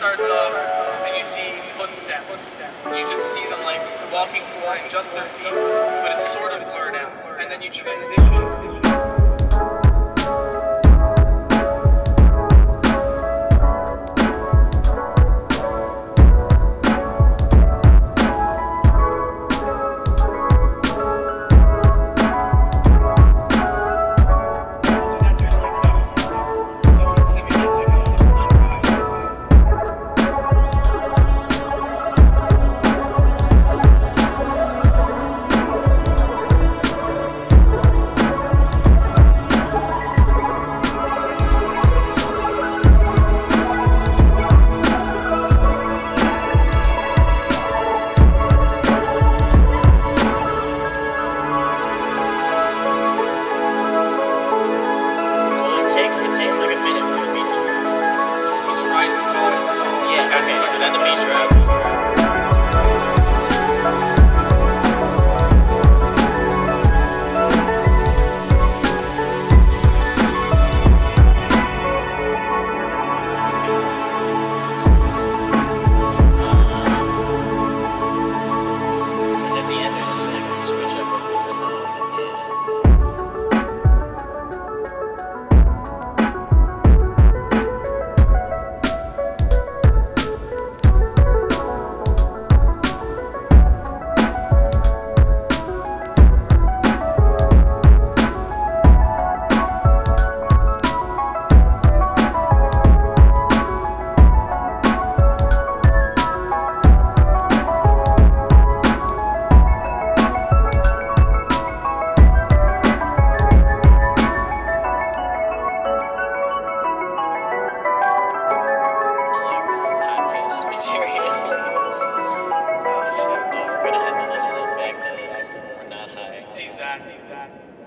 starts off and you see footsteps. You just see them like walking forward in just their feet, but it's sort of blurred out. And then you transition. It takes like a minute for the beat to drop. So it's rise and fall in the song. Yeah, okay, so then the beat drops. Because at the end there's just like a switch up of the tone at the end. Material. Oh shit, no, we're gonna have to listen back to this when we're not high. Exactly.